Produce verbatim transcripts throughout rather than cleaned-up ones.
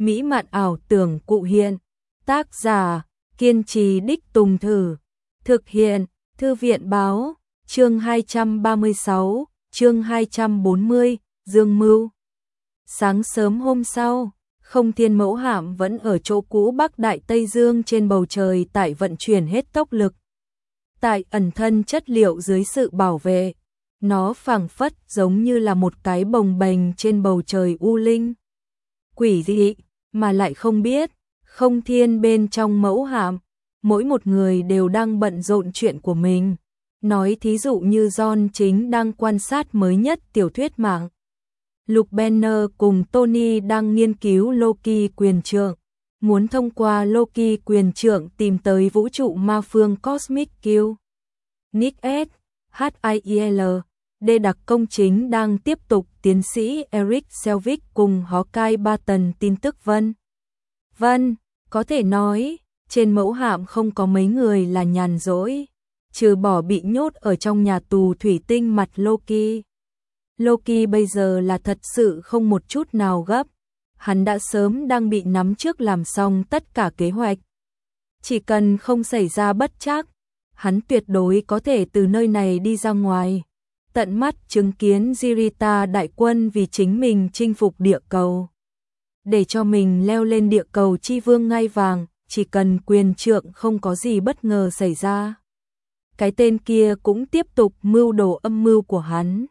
mỹ mạn ảo tưởng cụ hiện. Tác giả, kiên trì đích tùng thử. Thực hiện, Thư viện báo, chương hai trăm ba mươi sáu, chương hai trăm bốn mươi, Dương Mưu. Sáng sớm hôm sau, Không Thiên mẫu hạm vẫn ở chỗ cũ Bắc Đại Tây Dương trên bầu trời tại vận chuyển hết tốc lực. Tại ẩn thân chất liệu dưới sự bảo vệ, nó phảng phất giống như là một cái bồng bềnh trên bầu trời u linh. Quỷ dị, mà lại không biết, Không Thiên bên trong mẫu hạm, mỗi một người đều đang bận rộn chuyện của mình. Nói thí dụ như John chính đang quan sát mới nhất tiểu thuyết mạng. Luke Banner cùng Tony đang nghiên cứu Loki quyền trượng, muốn thông qua Loki quyền trượng tìm tới vũ trụ ma phương Cosmic Q. Nick S. H I E L. D đặc công chính đang tiếp tục tiến sĩ Eric Selvig cùng Hawkeye Barton tin tức vân. Vân, có thể nói, trên mẫu hạm không có mấy người là nhàn rỗi, trừ bỏ bị nhốt ở trong nhà tù thủy tinh mặt Loki. Loki bây giờ là thật sự không một chút nào gấp, hắn đã sớm đang bị nắm trước làm xong tất cả kế hoạch. Chỉ cần không xảy ra bất trắc, hắn tuyệt đối có thể từ nơi này đi ra ngoài, tận mắt chứng kiến Jirita đại quân vì chính mình chinh phục địa cầu. Để cho mình leo lên địa cầu chi vương ngai vàng, chỉ cần quyền trượng không có gì bất ngờ xảy ra. Cái tên kia cũng tiếp tục mưu đồ âm mưu của hắn.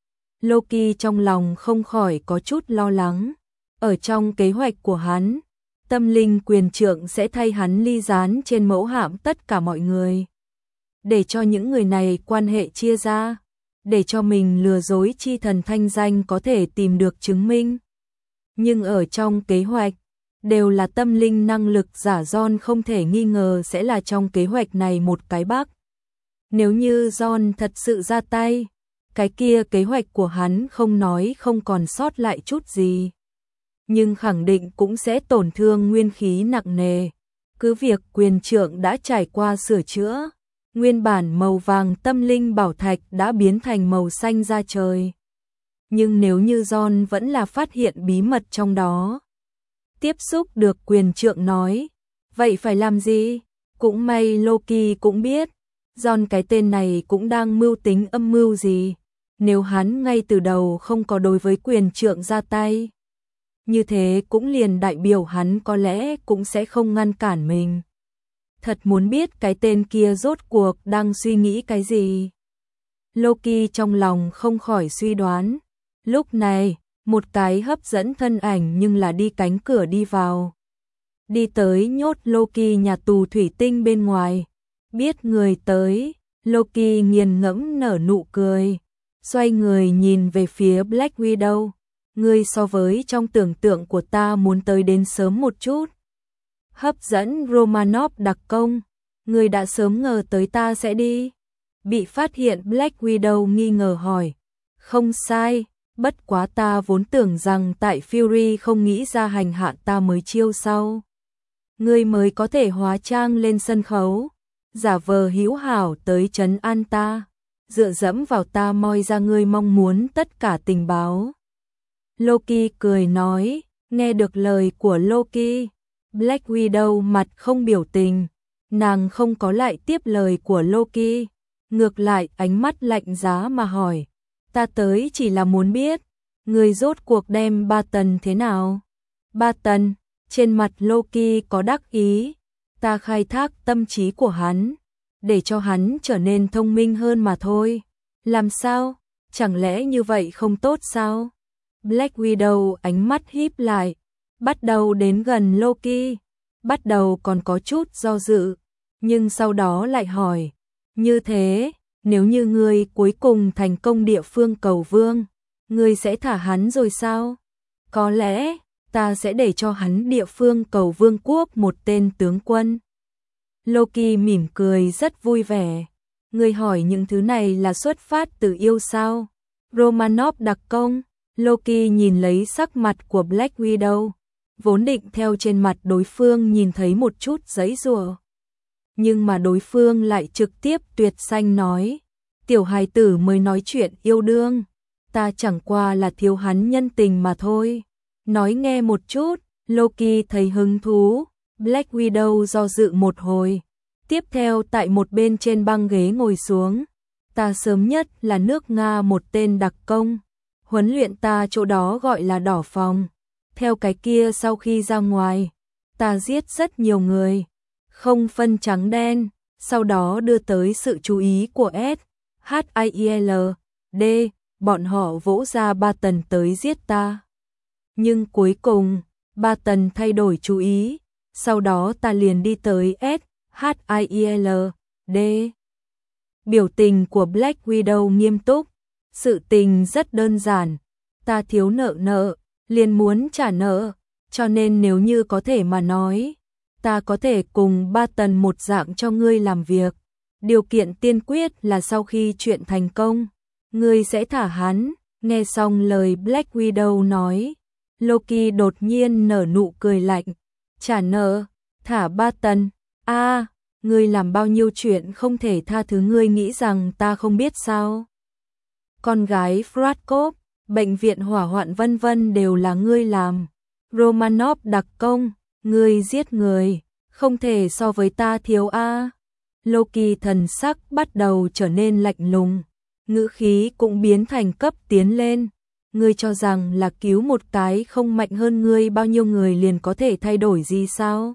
Loki trong lòng không khỏi có chút lo lắng. Ở trong kế hoạch của hắn, tâm linh quyền trượng sẽ thay hắn ly gián trên mẫu hạm tất cả mọi người. Để cho những người này quan hệ chia ra, để cho mình lừa dối chi thần thanh danh có thể tìm được chứng minh. Nhưng ở trong kế hoạch, đều là tâm linh năng lực giả John không thể nghi ngờ sẽ là trong kế hoạch này một cái bug. Nếu như John thật sự ra tay, cái kia kế hoạch của hắn không nói không còn sót lại chút gì. Nhưng khẳng định cũng sẽ tổn thương nguyên khí nặng nề. Cứ việc quyền trượng đã trải qua sửa chữa, nguyên bản màu vàng tâm linh bảo thạch đã biến thành màu xanh da trời. Nhưng nếu như John vẫn là phát hiện bí mật trong đó, tiếp xúc được quyền trượng nói, vậy phải làm gì? Cũng may Loki cũng biết, John cái tên này cũng đang mưu tính âm mưu gì. Nếu hắn ngay từ đầu không có đối với quyền trượng ra tay, như thế cũng liền đại biểu hắn có lẽ cũng sẽ không ngăn cản mình. Thật muốn biết cái tên kia rốt cuộc đang suy nghĩ cái gì. Loki trong lòng không khỏi suy đoán. Lúc này, một cái hấp dẫn thân ảnh nhưng là đi cánh cửa đi vào. Đi tới nhốt Loki nhà tù thủy tinh bên ngoài. Biết người tới, Loki nghiền ngẫm nở nụ cười. Xoay người nhìn về phía Black Widow. Ngươi so với trong tưởng tượng của ta muốn tới đến sớm một chút. Hấp dẫn Romanov đặc công. Ngươi đã sớm ngờ tới ta sẽ đi. Bị phát hiện Black Widow nghi ngờ hỏi. Không sai, bất quá ta vốn tưởng rằng tại Fury không nghĩ ra hành hạ ta mới chiêu sau. Ngươi mới có thể hóa trang lên sân khấu, giả vờ hữu hảo tới trấn an ta, dựa dẫm vào ta moi ra ngươi mong muốn tất cả tình báo. Loki cười nói, nghe được lời của Loki, Black Widow mặt không biểu tình, nàng không có lại tiếp lời của Loki, ngược lại ánh mắt lạnh giá mà hỏi, ta tới chỉ là muốn biết, ngươi rốt cuộc đem Barton thế nào? Barton, trên mặt Loki có đắc ý, ta khai thác tâm trí của hắn, để cho hắn trở nên thông minh hơn mà thôi. Làm sao? Chẳng lẽ như vậy không tốt sao? Black Widow ánh mắt híp lại, bắt đầu đến gần Loki, bắt đầu còn có chút do dự, nhưng sau đó lại hỏi, như thế, nếu như ngươi cuối cùng thành công địa phương cầu vương, ngươi sẽ thả hắn rồi sao? Có lẽ, ta sẽ để cho hắn địa phương cầu vương quốc một tên tướng quân. Loki mỉm cười rất vui vẻ. Ngươi hỏi những thứ này là xuất phát từ yêu sao? Romanov đặc công. Loki nhìn lấy sắc mặt của Black Widow, vốn định theo trên mặt đối phương nhìn thấy một chút giãy giụa. Nhưng mà đối phương lại trực tiếp tuyệt xanh nói, tiểu hài tử mới nói chuyện yêu đương, ta chẳng qua là thiếu hắn nhân tình mà thôi. Nói nghe một chút, Loki thấy hứng thú, Black Widow do dự một hồi. Tiếp theo tại một bên trên băng ghế ngồi xuống. Ta sớm nhất là nước Nga một tên đặc công. Huấn luyện ta chỗ đó gọi là đỏ phòng. Theo cái kia sau khi ra ngoài, ta giết rất nhiều người. Không phân trắng đen. Sau đó đưa tới sự chú ý của S H I L D. Bọn họ vỗ ra ba tần tới giết ta. Nhưng cuối cùng, ba tần thay đổi chú ý. Sau đó ta liền đi tới S H I L D. Biểu tình của Black Widow nghiêm túc. Sự tình rất đơn giản. Ta thiếu nợ nợ, liền muốn trả nợ. Cho nên nếu như có thể mà nói, ta có thể cùng ba tần một dạng cho ngươi làm việc. Điều kiện tiên quyết là sau khi chuyện thành công, ngươi sẽ thả hắn. Nghe xong lời Black Widow nói, Loki đột nhiên nở nụ cười lạnh. Trả nợ, thả ba tần. A, ngươi làm bao nhiêu chuyện không thể tha thứ, ngươi nghĩ rằng ta không biết sao? Con gái Krakow, bệnh viện hỏa hoạn vân vân đều là ngươi làm. Romanov đặc công, ngươi giết người, không thể so với ta thiếu a. Loki thần sắc bắt đầu trở nên lạnh lùng, ngữ khí cũng biến thành cấp tiến lên. Ngươi cho rằng là cứu một cái không mạnh hơn ngươi bao nhiêu người liền có thể thay đổi gì sao?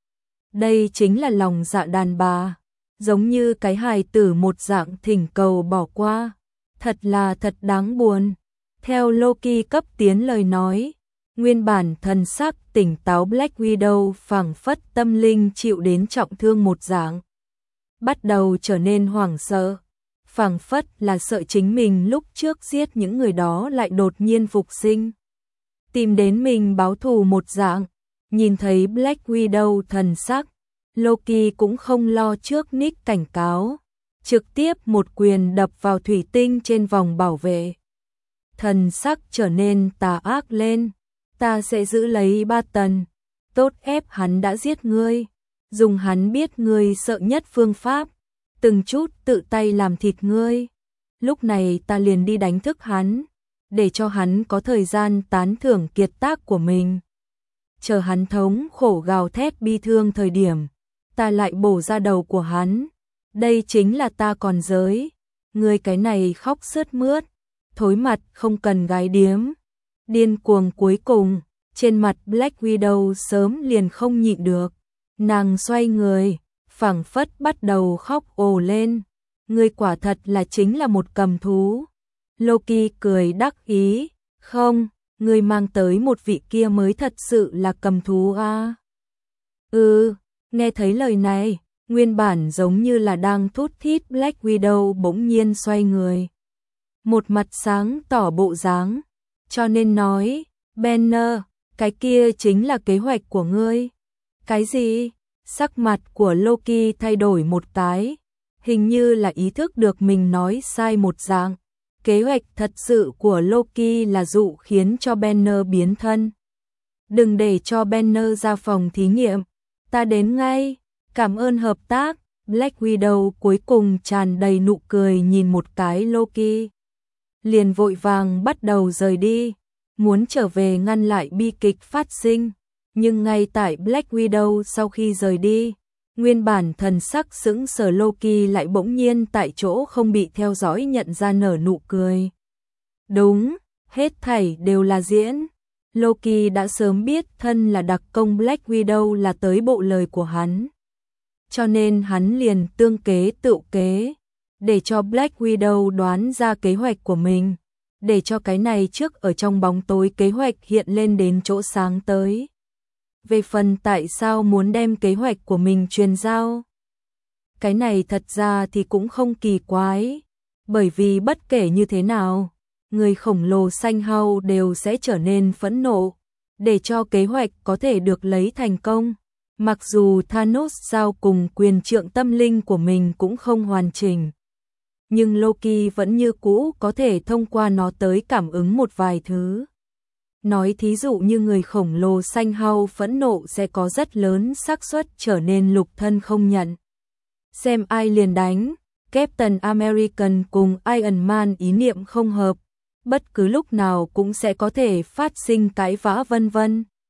Đây chính là lòng dạ đàn bà, giống như cái hài tử một dạng thỉnh cầu bỏ qua. Thật là thật đáng buồn. Theo Loki cấp tiến lời nói, nguyên bản thần sắc tỉnh táo Black Widow phảng phất tâm linh chịu đến trọng thương một dạng. Bắt đầu trở nên hoảng sợ, phảng phất là sợ chính mình lúc trước giết những người đó lại đột nhiên phục sinh. Tìm đến mình báo thù một dạng, nhìn thấy Black Widow thần sắc, Loki cũng không lo trước Nick cảnh cáo. Trực tiếp một quyền đập vào thủy tinh trên vòng bảo vệ. Thần sắc trở nên tà ác lên. Ta sẽ giữ lấy ba tần. Tốt ép hắn đã giết ngươi. Dùng hắn biết ngươi sợ nhất phương pháp. Từng chút tự tay làm thịt ngươi. Lúc này ta liền đi đánh thức hắn. Để cho hắn có thời gian tán thưởng kiệt tác của mình. Chờ hắn thống khổ gào thét bi thương thời điểm. Ta lại bổ ra đầu của hắn. Đây chính là ta còn giới. Ngươi cái này khóc sướt mướt. Thối mặt không cần gái điếm. Điên cuồng cuối cùng. Trên mặt Black Widow sớm liền không nhịn được. Nàng xoay người. Phảng phất bắt đầu khóc ồ lên. Ngươi quả thật là chính là một cầm thú. Loki cười đắc ý. Không, ngươi mang tới một vị kia mới thật sự là cầm thú à. Ừ, nghe thấy lời này. Nguyên bản giống như là đang thút thít Black Widow bỗng nhiên xoay người. Một mặt sáng tỏ bộ dáng. Cho nên nói, Banner, cái kia chính là kế hoạch của ngươi. Cái gì? Sắc mặt của Loki thay đổi một cái. Hình như là ý thức được mình nói sai một dạng. Kế hoạch thật sự của Loki là dụ khiến cho Banner biến thân. Đừng để cho Banner ra phòng thí nghiệm. Ta đến ngay. Cảm ơn hợp tác. Black Widow cuối cùng tràn đầy nụ cười nhìn một cái Loki. Liền vội vàng bắt đầu rời đi. Muốn trở về ngăn lại bi kịch phát sinh. Nhưng ngay tại Black Widow sau khi rời đi, nguyên bản thần sắc sững sờ Loki lại bỗng nhiên tại chỗ không bị theo dõi nhận ra nở nụ cười. Đúng, hết thảy đều là diễn. Loki đã sớm biết thân là đặc công Black Widow là tới bộ lời của hắn. Cho nên hắn liền tương kế tựu kế, để cho Black Widow đoán ra kế hoạch của mình, để cho cái này trước ở trong bóng tối kế hoạch hiện lên đến chỗ sáng tới. Về phần tại sao muốn đem kế hoạch của mình truyền giao, cái này thật ra thì cũng không kỳ quái, bởi vì bất kể như thế nào, người khổng lồ xanh hau đều sẽ trở nên phẫn nộ, để cho kế hoạch có thể được lấy thành công. Mặc dù Thanos giao cùng quyền trượng tâm linh của mình cũng không hoàn chỉnh, nhưng Loki vẫn như cũ có thể thông qua nó tới cảm ứng một vài thứ. Nói thí dụ như người khổng lồ xanh hau phẫn nộ sẽ có rất lớn xác suất trở nên lục thân không nhận. Xem ai liền đánh, Captain American cùng Iron Man ý niệm không hợp, bất cứ lúc nào cũng sẽ có thể phát sinh cãi vã vân vân.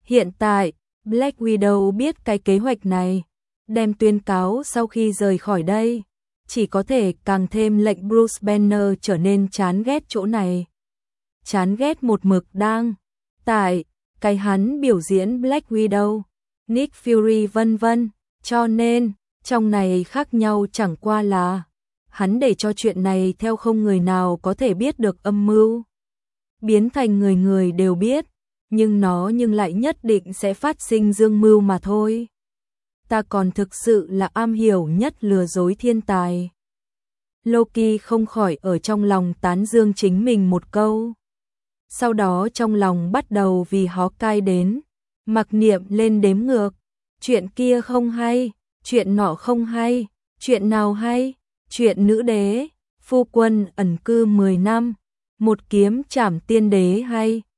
Hiện tại, Black Widow biết cái kế hoạch này, đem tuyên cáo sau khi rời khỏi đây, chỉ có thể càng thêm lệnh Bruce Banner trở nên chán ghét chỗ này. Chán ghét một mực đang tại cái hắn biểu diễn Black Widow, Nick Fury vân vân, cho nên trong này khác nhau chẳng qua là hắn để cho chuyện này theo không người nào có thể biết được âm mưu, biến thành người người đều biết, nhưng nó nhưng lại nhất định sẽ phát sinh dương mưu mà thôi. Ta còn thực sự là am hiểu nhất lừa dối thiên tài. Loki không khỏi ở trong lòng tán dương chính mình một câu. Sau đó trong lòng bắt đầu vì Hawkeye đến, mặc niệm lên đếm ngược. Chuyện kia không hay, chuyện nọ không hay, chuyện nào hay, chuyện nữ đế, phu quân ẩn cư mười năm, một kiếm trảm tiên đế hay.